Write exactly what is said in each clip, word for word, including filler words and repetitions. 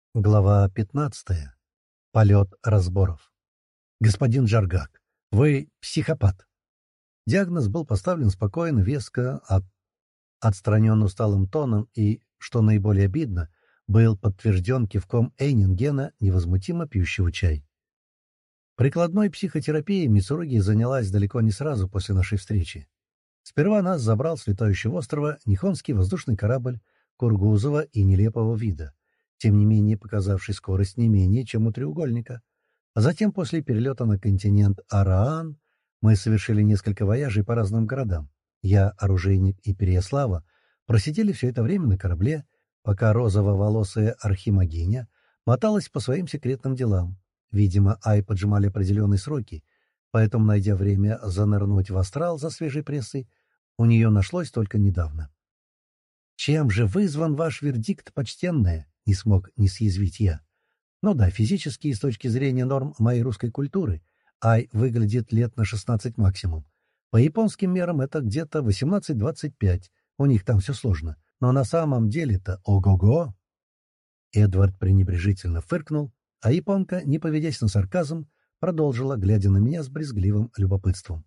Глава пятнадцатая. Полет разборов. «Господин Джаргак, вы психопат». Диагноз был поставлен спокойно, веско, от... отстраненно усталым тоном и, что наиболее обидно, был подтвержден кивком Эйнингена, невозмутимо пьющего чай. Прикладной психотерапией Мицуруги занялась далеко не сразу после нашей встречи. Сперва нас забрал с летающего острова Нихонский воздушный корабль Кургузова и нелепого вида, тем не менее показавший скорость не менее, чем у треугольника. А затем, после перелета на континент Араан, мы совершили несколько вояжей по разным городам. Я, оружейник и Переяслава просидели все это время на корабле, пока розово-волосая архимагиня моталась по своим секретным делам. Видимо, Ай поджимали определенные сроки, поэтому, найдя время занырнуть в астрал за свежей прессой, у нее нашлось только недавно. «Чем же вызван ваш вердикт, почтенная?» — не смог не съязвить я. Ну да, физически и с точки зрения норм моей русской культуры Ай выглядит лет на шестнадцать максимум. По японским мерам это где-то восемнадцать-двадцать пять, у них там все сложно. Но на самом деле-то ого-го! Эдвард пренебрежительно фыркнул, а японка, не поведясь на сарказм, продолжила, глядя на меня с брезгливым любопытством.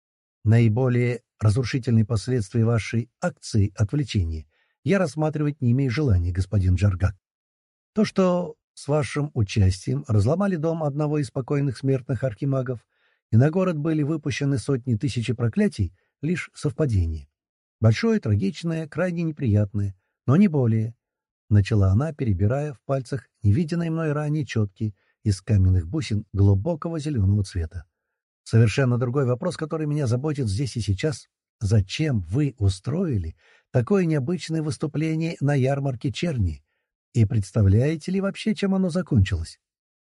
Наиболее разрушительные последствия вашей акции отвлечения я рассматривать не имею желания, господин Джаргак. То, что с вашим участием разломали дом одного из покойных смертных архимагов, и на город были выпущены сотни тысяч проклятий, лишь совпадение. Большое, трагичное, крайне неприятное, но не более. Начала она, перебирая в пальцах невиденные мной ранее четки из каменных бусин глубокого зеленого цвета. Совершенно другой вопрос, который меня заботит здесь и сейчас. Зачем вы устроили такое необычное выступление на ярмарке черни? И представляете ли вообще, чем оно закончилось?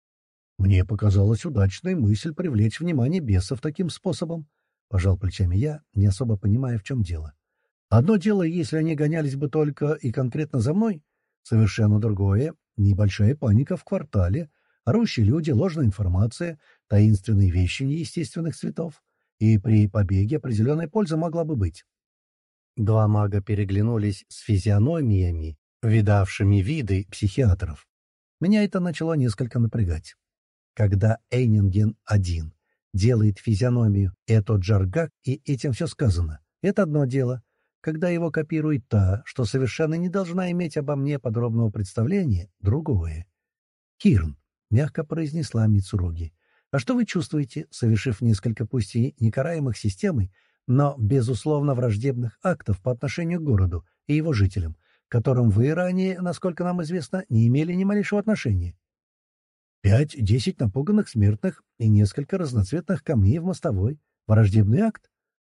Мне показалась удачной мысль привлечь внимание бесов таким способом. Пожал плечами я, не особо понимая, в чем дело. Одно дело, если они гонялись бы только и конкретно за мной. Совершенно другое — небольшая паника в квартале, орущие люди, ложная информация, таинственные вещи неестественных цветов. И при побеге определенная польза могла бы быть. Два мага переглянулись с физиономиями, видавшими виды психиатров. Меня это начало несколько напрягать. Когда Эйнинген один делает физиономию «это Джаргак» и этим все сказано, это одно дело. Когда его копирует та, что совершенно не должна иметь обо мне подробного представления, другое. «Кирн», — мягко произнесла Мицуруги, — «а что вы чувствуете, совершив несколько пусть и некараемых системой, но, безусловно, враждебных актов по отношению к городу и его жителям, к которым вы ранее, насколько нам известно, не имели ни малейшего отношения?» «Пять-десять напуганных смертных и несколько разноцветных камней в мостовой. Враждебный акт?»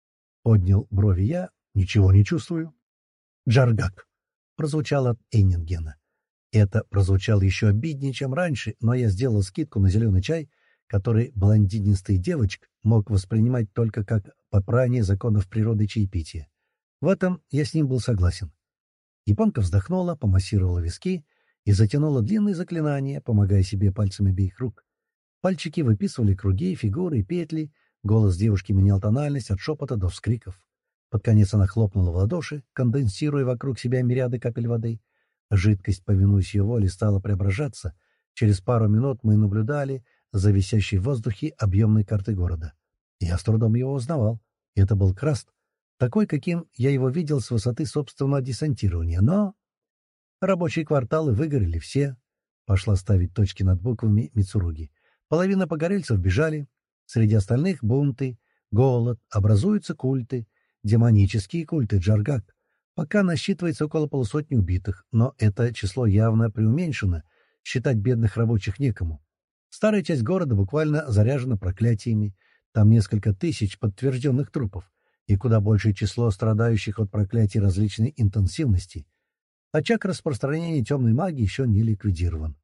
Поднял брови я. «Ничего не чувствую». «Джаргак», — прозвучало от Эйнингена. Это прозвучало еще обиднее, чем раньше, но я сделал скидку на зеленый чай, который блондинистый девочек мог воспринимать только как попрание законов природы чаепития. В этом я с ним был согласен. Японка вздохнула, помассировала виски и затянула длинные заклинания, помогая себе пальцами обеих рук. Пальчики выписывали круги, фигуры, петли, голос девушки менял тональность от шепота до вскриков. Под конец она хлопнула в ладоши, конденсируя вокруг себя мириады капель воды. Жидкость, повинуясь ее воле, стала преображаться. Через пару минут мы наблюдали за висящей в воздухе объемной картой города. Я с трудом его узнавал. Это был Краст, такой, каким я его видел с высоты собственного десантирования. Но рабочие кварталы выгорели все. Пошла ставить точки над буквами Мицуруги. Половина погорельцев бежали. Среди остальных бунты, голод, образуются культы. Демонические культы Джаргак. Пока насчитывается около полусотни убитых, но это число явно преуменьшено, считать бедных рабочих некому. Старая часть города буквально заряжена проклятиями, там несколько тысяч подтвержденных трупов и куда большее число страдающих от проклятий различной интенсивности. Очаг распространения темной магии еще не ликвидирован.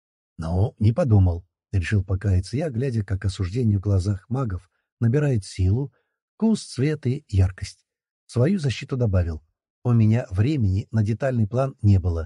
«Ну, не подумал», — решил покаяться я, глядя, как осуждение в глазах магов набирает силу, вкус, цвет и яркость. Свою защиту добавил. У меня времени на детальный план не было.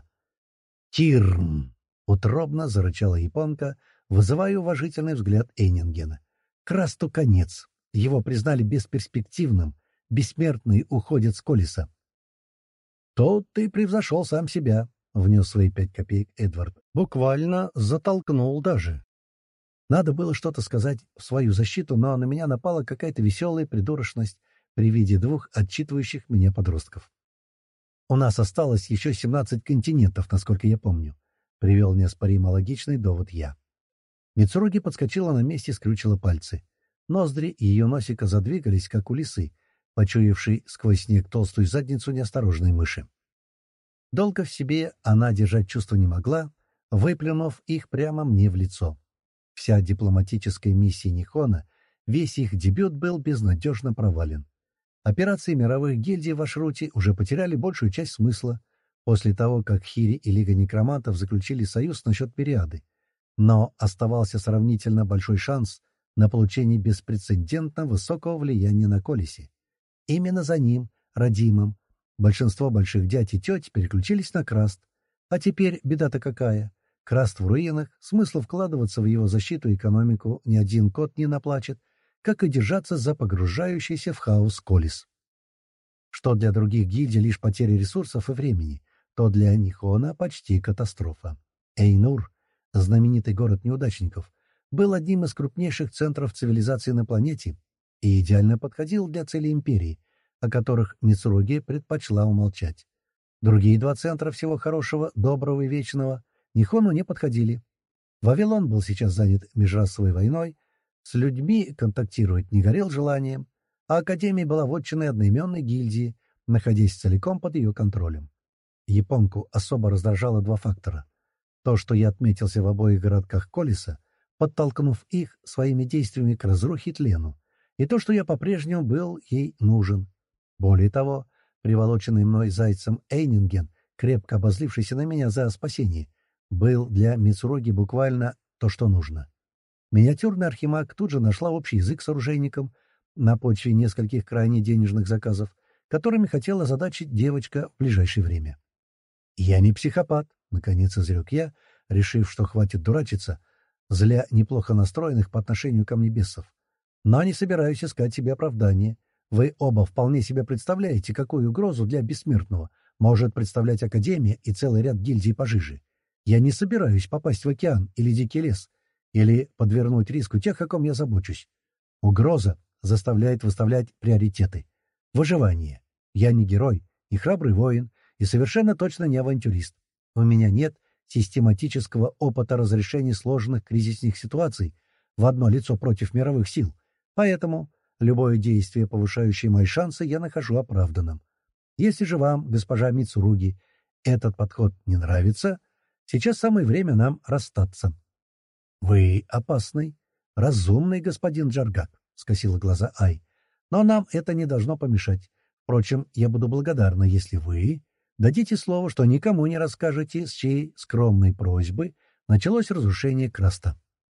«Кирн!» — утробно зарычала японка, вызывая уважительный взгляд Эйнингена. «Красту конец. Его признали бесперспективным. Бессмертные уходят с Колеса». «Тут ты превзошел сам себя», — внес свои пять копеек Эдвард. Буквально затолкнул даже. Надо было что-то сказать в свою защиту, но на меня напала какая-то веселая придурочность при виде двух отчитывающих меня подростков. «У нас осталось еще семнадцать континентов, насколько я помню», — привел неоспоримо логичный довод я. Мицуруги подскочила на месте и скрючила пальцы. Ноздри ее носика задвигались, как у лисы, почуявшей сквозь снег толстую задницу неосторожной мыши. Долго в себе она держать чувства не могла, выплюнув их прямо мне в лицо. Вся дипломатическая миссия Нихона, весь их дебют был безнадежно провален. Операции мировых гильдий в Ашруте уже потеряли большую часть смысла после того, как Хири и Лига Некромантов заключили союз насчет Периады. Но оставался сравнительно большой шанс на получение беспрецедентно высокого влияния на Колесе. Именно за ним, родимым, большинство больших дядь и теть переключились на Краст. А теперь беда-то какая? Краст в руинах, смысла вкладываться в его защиту и экономику ни один кот не наплачет, как и держаться за погружающийся в хаос Колес. Что для других гильдий лишь потеря ресурсов и времени, то для Нихона почти катастрофа. Эйнур, знаменитый город неудачников, был одним из крупнейших центров цивилизации на планете и идеально подходил для целей империи, о которых Мицуруги предпочла умолчать. Другие два центра всего хорошего, доброго и вечного Нихону не подходили. Вавилон был сейчас занят межрасовой войной, с людьми контактировать не горел желанием, а Академия была вотчиной одноименной гильдии, находясь целиком под ее контролем. Японку особо раздражало два фактора. То, что я отметился в обоих городках Колеса, подтолкнув их своими действиями к разрухе и тлену, и то, что я по-прежнему был ей нужен. Более того, приволоченный мной зайцем Эйнинген, крепко обозлившийся на меня за спасение, был для Мицуруги буквально то, что нужно. Миниатюрный архимаг тут же нашла общий язык с оружейником на почве нескольких крайне денежных заказов, которыми хотела озадачить девочка в ближайшее время. «Я не психопат», — наконец изрек я, решив, что хватит дурачиться, зля неплохо настроенных по отношению ко мне бесов. «Но не собираюсь искать себе оправдания. Вы оба вполне себе представляете, какую угрозу для бессмертного может представлять Академия и целый ряд гильдий пожиже. Я не собираюсь попасть в океан или дикий лес, или подвернуть риску тех, о ком я забочусь. Угроза заставляет выставлять приоритеты. Выживание. Я не герой, не храбрый воин и совершенно точно не авантюрист. У меня нет систематического опыта разрешения сложных кризисных ситуаций в одно лицо против мировых сил, поэтому любое действие, повышающее мои шансы, я нахожу оправданным. Если же вам, госпожа Мицуруги, этот подход не нравится, сейчас самое время нам расстаться». «Вы опасный, разумный господин Джаргак», — скосила глаза Ай. «Но нам это не должно помешать. Впрочем, я буду благодарна, если вы дадите слово, что никому не расскажете, с чьей скромной просьбы началось разрушение Краста».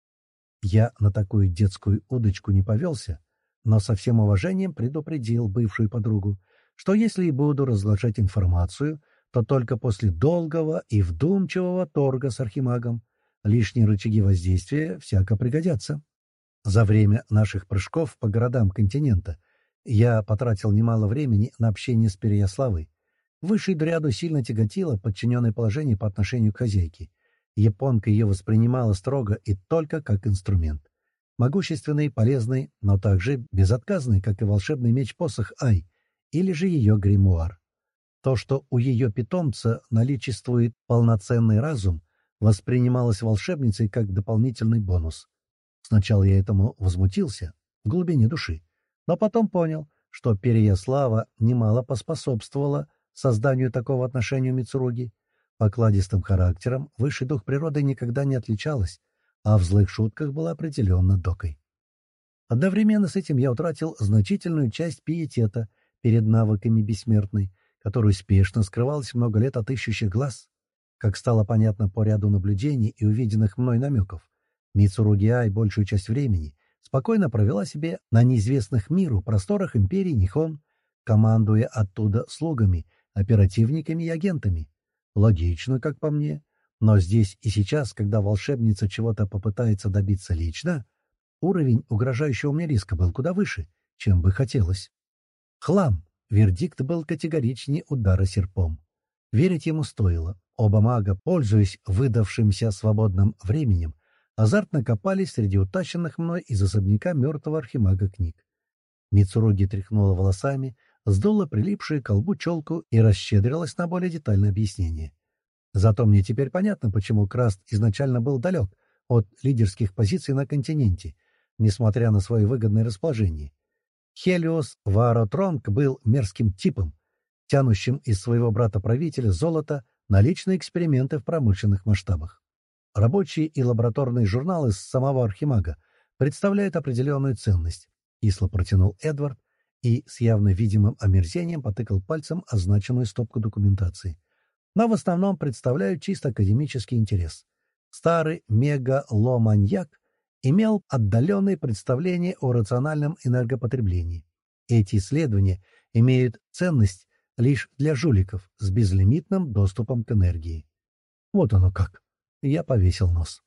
Я на такую детскую удочку не повелся, но со всем уважением предупредил бывшую подругу, что если и буду разглашать информацию, то только после долгого и вдумчивого торга с архимагом. Лишние рычаги воздействия всяко пригодятся. За время наших прыжков по городам континента я потратил немало времени на общение с Переяславой. Высшей дряду сильно тяготило подчиненное положение по отношению к хозяйке. Японка ее воспринимала строго и только как инструмент. Могущественный, полезный, но также безотказный, как и волшебный меч-посох Ай, или же ее гримуар. То, что у ее питомца наличествует полноценный разум, воспринималось волшебницей как дополнительный бонус. Сначала я этому возмутился, в глубине души, но потом понял, что Переяслава немало поспособствовала созданию такого отношения у Мицуруги. Покладистым характером высший дух природы никогда не отличалась, а в злых шутках была определенно докой. Одновременно с этим я утратил значительную часть пиетета перед навыками бессмертной, которая успешно скрывалась много лет от ищущих глаз. Как стало понятно по ряду наблюдений и увиденных мной намеков, Мицуруги Ай большую часть времени спокойно провела себе на неизвестных миру просторах империи Нихон, командуя оттуда слугами, оперативниками и агентами. Логично, как по мне. Но здесь и сейчас, когда волшебница чего-то попытается добиться лично, уровень угрожающего мне риска был куда выше, чем бы хотелось. Хлам. Вердикт был категоричнее удара серпом. Верить ему стоило. Оба мага, пользуясь выдавшимся свободным временем, азартно копались среди утащенных мной из особняка мертвого архимага книг. Мицуруги тряхнула волосами, сдула прилипшую к колбу челку и расщедрилась на более детальное объяснение. Зато мне теперь понятно, почему Краст изначально был далек от лидерских позиций на континенте, несмотря на свое выгодное расположение. Хелиос Вааротронг был мерзким типом, тянущим из своего брата-правителя золото на личные эксперименты в промышленных масштабах. Рабочие и лабораторные журналы с самого архимага представляют определенную ценность, — кисло протянул Эдвард и с явно видимым омерзением потыкал пальцем означенную стопку документации. Но в основном представляют чисто академический интерес. Старый мегаломаньяк имел отдаленные представления о рациональном энергопотреблении. Эти исследования имеют ценность лишь для жуликов с безлимитным доступом к энергии. Вот оно как. Я повесил нос.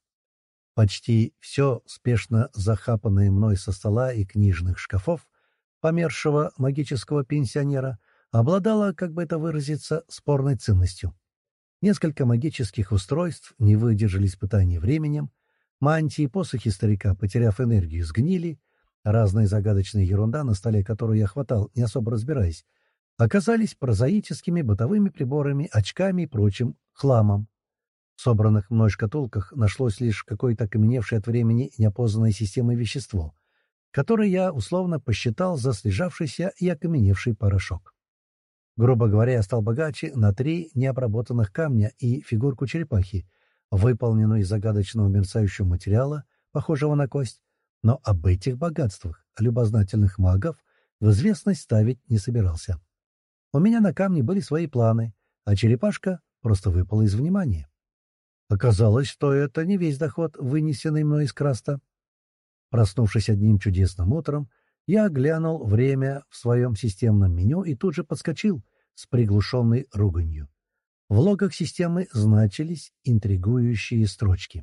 Почти все спешно захапанное мной со стола и книжных шкафов помершего магического пенсионера обладало, как бы это выразиться, спорной ценностью. Несколько магических устройств не выдержали испытаний временем, мантии и посохи старика, потеряв энергию, сгнили, разная загадочная ерунда, на столе которую я хватал, не особо разбираясь, оказались прозаическими бытовыми приборами, очками и прочим хламом. В собранных мной шкатулках нашлось лишь какое-то окаменевшее от времени неопознанной системой вещество, которое я условно посчитал за слежавшийся и окаменевший порошок. Грубо говоря, я стал богаче на три необработанных камня и фигурку черепахи, выполненную из загадочного мерцающего материала, похожего на кость, но об этих богатствах любознательных магов в известность ставить не собирался. У меня на камне были свои планы, а черепашка просто выпала из внимания. Оказалось, что это не весь доход, вынесенный мной из Краста. Проснувшись одним чудесным утром, я глянул время в своем системном меню и тут же подскочил с приглушенной руганью. В логах системы значились интригующие строчки.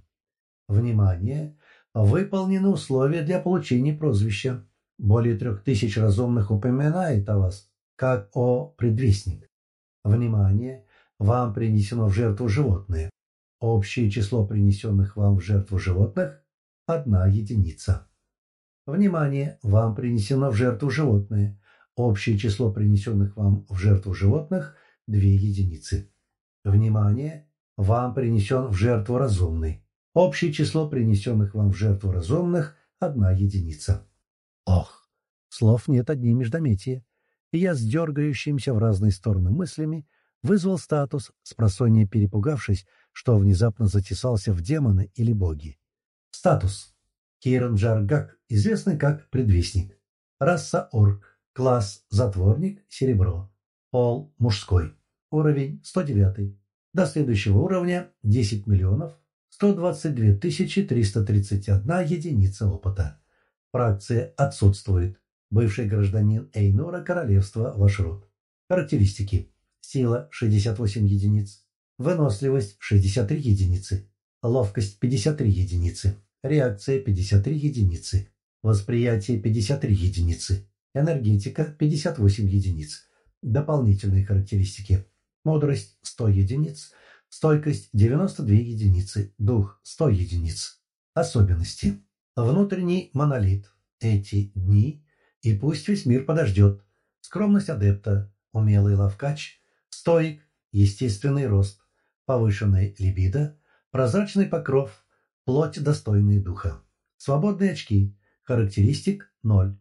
Внимание! Выполнены условия для получения прозвища. Более трех тысяч разумных упоминает о вас, как о предвестник. Внимание! Вам принесено в жертву животное. Общее число принесенных вам в жертву животных – одна единица. Внимание! Вам принесено в жертву животное. Общее число принесенных вам в жертву животных – две единицы. Внимание! Вам принесен в жертву разумный. Общее число принесенных вам в жертву разумных – одна единица. Ох! Слов нет, одни междометия. И я с дергающимися в разные стороны мыслями вызвал статус, спросонья перепугавшись, что внезапно затесался в демоны или боги. Статус. Киран Джаргак, известный как Предвестник. Раса Орк. Класс Затворник, серебро. Пол мужской. Уровень сто девять. До следующего уровня десять миллионов сто двадцать две тысячи триста тридцать одна единица опыта. Фракция отсутствует. Бывший гражданин Эйнора, королевства Вашрут. Характеристики. Сила шестьдесят восемь единиц. Выносливость шестьдесят три единицы. Ловкость пятьдесят три единицы. Реакция пятьдесят три единицы. Восприятие пятьдесят три единицы. Энергетика пятьдесят восемь единиц. Дополнительные характеристики. Мудрость сто единиц. Стойкость девяносто две единицы. Дух сто единиц. Особенности. Внутренний монолит. Эти дни. И пусть весь мир подождет. Скромность адепта. Умелый ловкач. Стоик. Естественный рост. Повышенная либидо. Прозрачный покров. Плоть, достойная духа. Свободные очки. Характеристик ноль.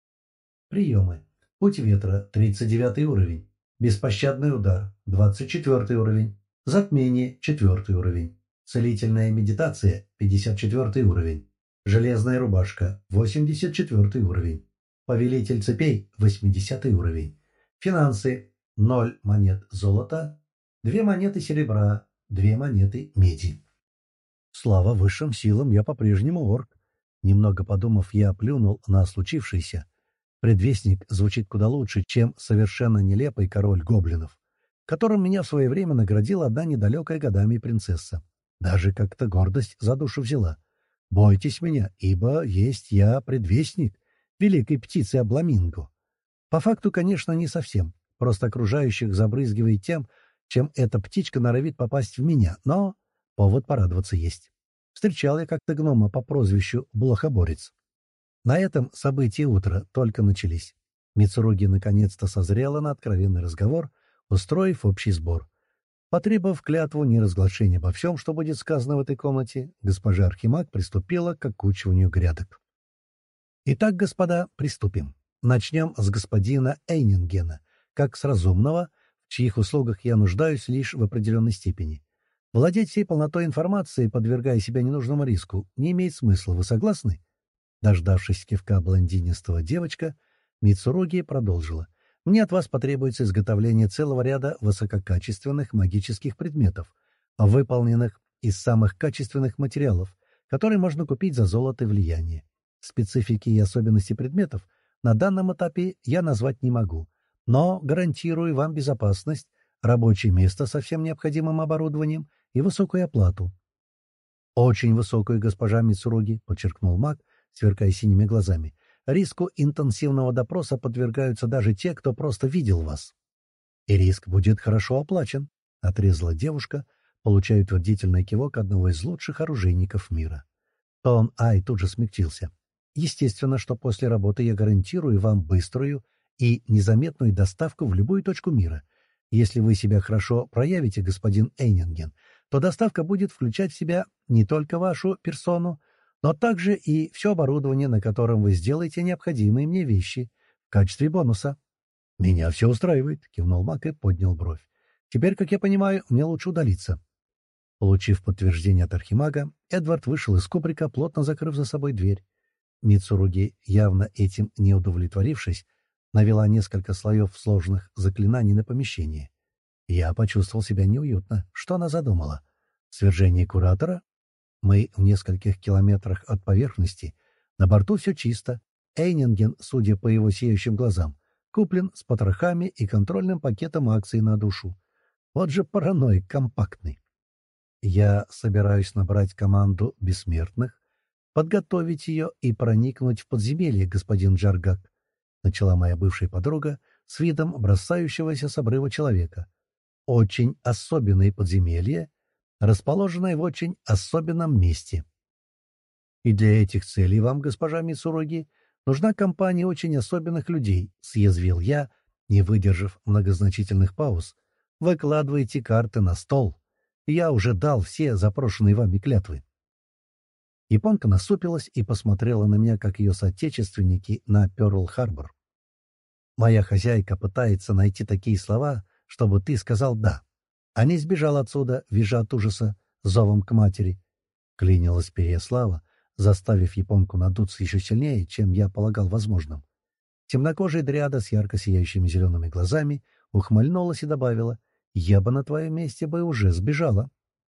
Приемы. Путь ветра. тридцать девятый уровень. Беспощадный удар. двадцать четвёртый уровень. Затмение. четвёртый уровень. Целительная медитация. пятьдесят четвёртый уровень. Железная рубашка. восемьдесят четвёртый уровень. Повелитель цепей. восьмидесятый уровень. Финансы. ноль монет золота. две монеты серебра. две монеты меди. Слава высшим силам, я по-прежнему орк. Немного подумав, я плюнул на случившееся. Предвестник звучит куда лучше, чем совершенно нелепый король гоблинов, которым меня в свое время наградила одна недалекая годами принцесса. Даже как-то гордость за душу взяла. Бойтесь меня, ибо есть я предвестник великой птицы Абламинго. По факту, конечно, не совсем. Просто окружающих забрызгивает тем, чем эта птичка норовит попасть в меня, но повод порадоваться есть. Встречал я как-то гнома по прозвищу Блохоборец. На этом события утра только начались. Мицуруги наконец-то созрела на откровенный разговор, устроив общий сбор. Потребовав клятву неразглашения обо всем, что будет сказано в этой комнате, госпожа Архимаг приступила к окучиванию грядок. «Итак, господа, приступим. Начнем с господина Эйнингена, как с разумного, в чьих услугах я нуждаюсь лишь в определенной степени. Владеть всей полнотой информации, подвергая себя ненужному риску, не имеет смысла. Вы согласны?» Дождавшись кивка блондинистого девочка, Мицуруги продолжила. «Мне от вас потребуется изготовление целого ряда высококачественных магических предметов, выполненных из самых качественных материалов, которые можно купить за золото и влияние. Специфики и особенности предметов на данном этапе я назвать не могу, но гарантирую вам безопасность, рабочее место со всем необходимым оборудованием и высокую оплату». «Очень высокую, госпожа Мицуруги», — подчеркнул маг, сверкая синими глазами. «Риску интенсивного допроса подвергаются даже те, кто просто видел вас». «И риск будет хорошо оплачен», — отрезала девушка, получая утвердительный кивок одного из лучших оружейников мира. Тон Ай тут же смягчился. «Естественно, что после работы я гарантирую вам быструю и незаметную доставку в любую точку мира. Если вы себя хорошо проявите, господин Эйнинген, то доставка будет включать в себя не только вашу персону, но также и все оборудование, на котором вы сделаете необходимые мне вещи в качестве бонуса». «Меня все устраивает», — кивнул маг и поднял бровь. «Теперь, как я понимаю, мне лучше удалиться». Получив подтверждение от архимага, Эдвард вышел из кубрика, плотно закрыв за собой дверь. Мицуруги, явно этим не удовлетворившись, навела несколько слоев сложных заклинаний на помещение. Я почувствовал себя неуютно. Что она задумала? Свержение куратора? Мы в нескольких километрах от поверхности. На борту все чисто. Эйнинген, судя по его сияющим глазам, куплен с потрохами и контрольным пакетом акций на душу. Вот же параноик компактный. Я собираюсь набрать команду бессмертных, подготовить ее и проникнуть в подземелье, господин Джаргак, начала моя бывшая подруга с видом бросающегося с обрыва человека. Очень особенное подземелье, расположенное в очень особенном месте. И для этих целей вам, госпожа Мицуруги, нужна компания очень особенных людей, съязвил я, не выдержав многозначительных пауз. Выкладывайте карты на стол. Я уже дал все запрошенные вами клятвы. Японка насупилась и посмотрела на меня, как ее соотечественники на Пёрл-Харбор. «Моя хозяйка пытается найти такие слова, чтобы ты сказал «да», а не сбежал отсюда, визжа от ужаса, зовом к матери», — клянилась Переяслава, заставив японку надуться еще сильнее, чем я полагал возможным. Темнокожая дриада с ярко сияющими зелеными глазами ухмыльнулась и добавила: «Я бы на твоем месте бы уже сбежала.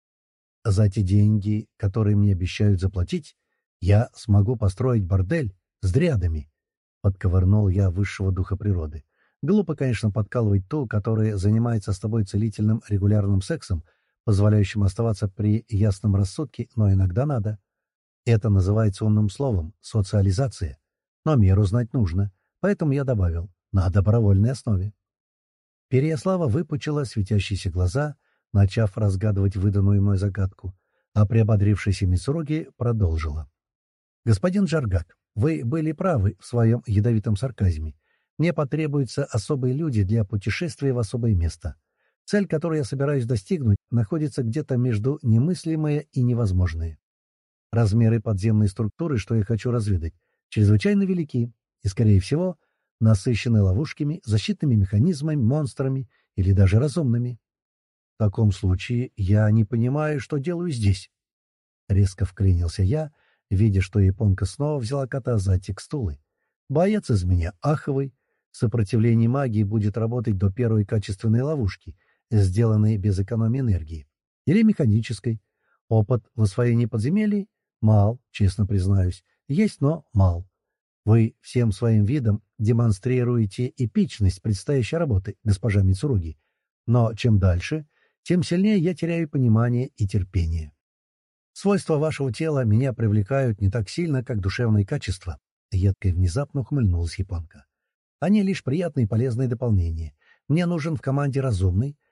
За те деньги, которые мне обещают заплатить, я смогу построить бордель с дриадами», — подковырнул я высшего духа природы. «Глупо, конечно, подкалывать ту, которая занимается с тобой целительным регулярным сексом, позволяющим оставаться при ясном рассудке, но иногда надо. Это называется умным словом — социализация. Но меру знать нужно, поэтому я добавил — на добровольной основе». Переяслава выпучила светящиеся глаза, начав разгадывать выданную мной загадку, а приободрившаяся Мицуруги продолжила. «Господин Джаргак, вы были правы в своем ядовитом сарказме. Мне потребуются особые люди для путешествия в особое место. Цель, которую я собираюсь достигнуть, находится где-то между немыслимое и невозможное. Размеры подземной структуры, что я хочу разведать, чрезвычайно велики и, скорее всего, насыщены ловушками, защитными механизмами, монстрами или даже разумными. В таком случае я не понимаю, что делаю здесь». Резко вклинился я, видя, что японка снова взяла кота за текстулы. «Боец из меня аховый. Сопротивление магии будет работать до первой качественной ловушки, сделанной без экономии энергии. Или механической. Опыт в освоении подземелий? Мал, честно признаюсь. Есть, но мал. Вы всем своим видом демонстрируете эпичность предстоящей работы, госпожа Мицуруги. Но чем дальше, тем сильнее я теряю понимание и терпение. Свойства вашего тела меня привлекают не так сильно, как душевные качества». Едко и внезапно ухмыльнулась японка. «Они лишь приятные и полезные дополнения. Мне нужен в команде разумный,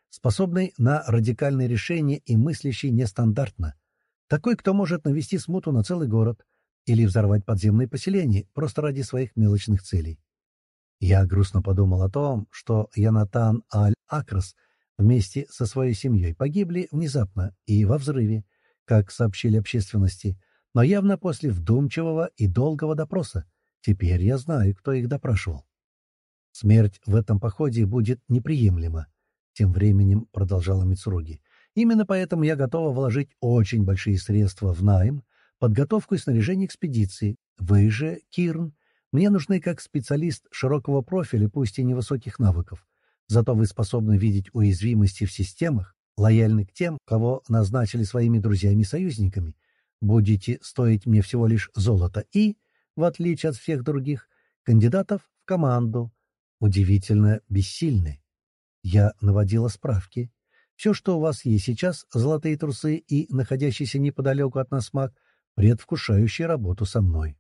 способный на радикальные решения и мыслящий нестандартно. Такой, кто может навести смуту на целый город или взорвать подземные поселения просто ради своих мелочных целей. Я грустно подумал о том, что Янатан Аль-Акрас вместе со своей семьей погибли внезапно и во взрыве, как сообщили общественности, но явно после вдумчивого и долгого допроса. Теперь я знаю, кто их допрашивал. Смерть в этом походе будет неприемлема, тем временем продолжала Мицуруги. Именно поэтому я готова вложить очень большие средства в найм, подготовку и снаряжение экспедиции. Вы же, Кирн, мне нужны как специалист широкого профиля, пусть и невысоких навыков. Зато вы способны видеть уязвимости в системах, лояльны к тем, кого назначили своими друзьями и союзниками. Будете стоить мне всего лишь золото и, в отличие от всех других, кандидатов в команду, удивительно бессильны. Я наводила справки. Все, что у вас есть сейчас, золотые трусы и находящийся неподалеку от нас маг, предвкушающий работу со мной.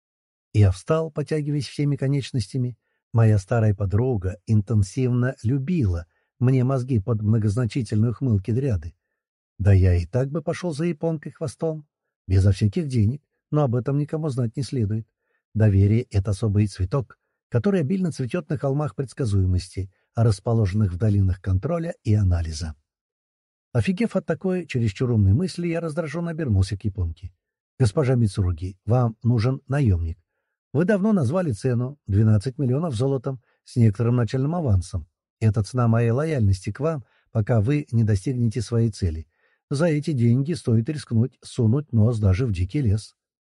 Я встал, потягиваясь всеми конечностями. Моя старая подруга интенсивно любила мне мозги под многозначительные ухмылки дряды. Да я и так бы пошел за японкой хвостом, безо всяких денег, но об этом никому знать не следует. Доверие — это особый цветок, который обильно цветет на холмах предсказуемости, расположенных в долинах контроля и анализа. Офигев от такой чересчур умной мысли, я раздраженно обернулся к японке. «Госпожа Мицуруги, вам нужен наемник. Вы давно назвали цену — двенадцать миллионов золотом с некоторым начальным авансом. Это цена моей лояльности к вам, пока вы не достигнете своей цели. За эти деньги стоит рискнуть сунуть нос даже в дикий лес».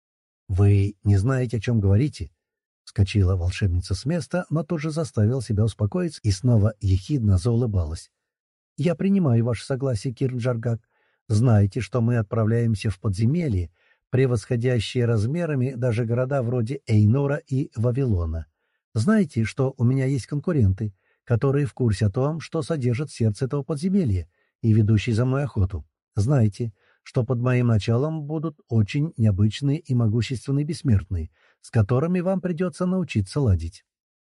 «Вы не знаете, о чем говорите?» Вскочила волшебница с места, но тут же заставила себя успокоиться и снова ехидно заулыбалась. «Я принимаю ваше согласие, Кирн Джаргак. Знаете, что мы отправляемся в подземелье, превосходящие размерами даже города вроде Эйнора и Вавилона. Знаете, что у меня есть конкуренты, которые в курсе о том, что содержит сердце этого подземелья и ведущий за мной охоту. Знаете, что под моим началом будут очень необычные и могущественные бессмертные, с которыми вам придется научиться ладить».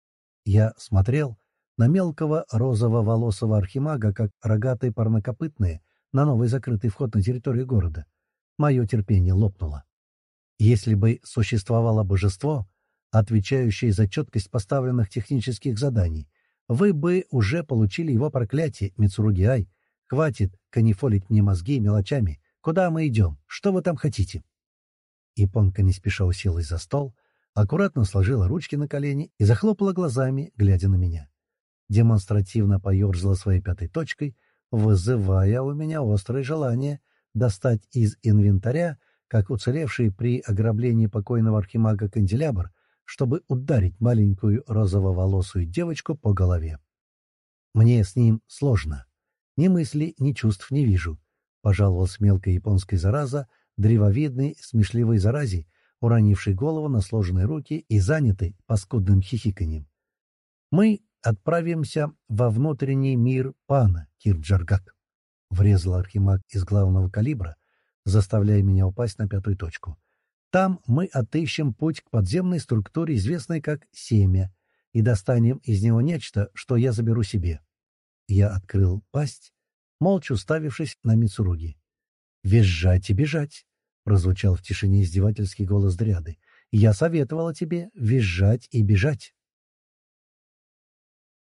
Я смотрел на мелкого розово-волосого архимага, как рогатые парнокопытные, на новый закрытый вход на территорию города. Мое терпение лопнуло. Если бы существовало божество, отвечающее за четкость поставленных технических заданий, вы бы уже получили его проклятие, Мицуруги-ай. Хватит канифолить мне мозги мелочами. Куда мы идем? Что вы там хотите?» Японка не спеша уселась за стол, аккуратно сложила ручки на колени и захлопала глазами, глядя на меня. Демонстративно поерзала своей пятой точкой, вызывая у меня острое желание достать из инвентаря, как уцелевший при ограблении покойного архимага канделябр, чтобы ударить маленькую розово-волосую девочку по голове. «Мне с ним сложно. Ни мыслей, ни чувств не вижу», — пожаловалась мелкая японская зараза, древовидной, смешливой заразе, уронившей голову на сложенные руки и занятой паскудным хихиканьем. «Мы отправимся во внутренний мир пана, Кирджаргак», — врезал архимаг из главного калибра, заставляя меня упасть на пятую точку. «Там мы отыщем путь к подземной структуре, известной как семя, и достанем из него нечто, что я заберу себе». Я открыл пасть, молча уставившись на Мицуруги. «Визжать и бежать!» — прозвучал в тишине издевательский голос дряды. «Я советовала тебе визжать и бежать!»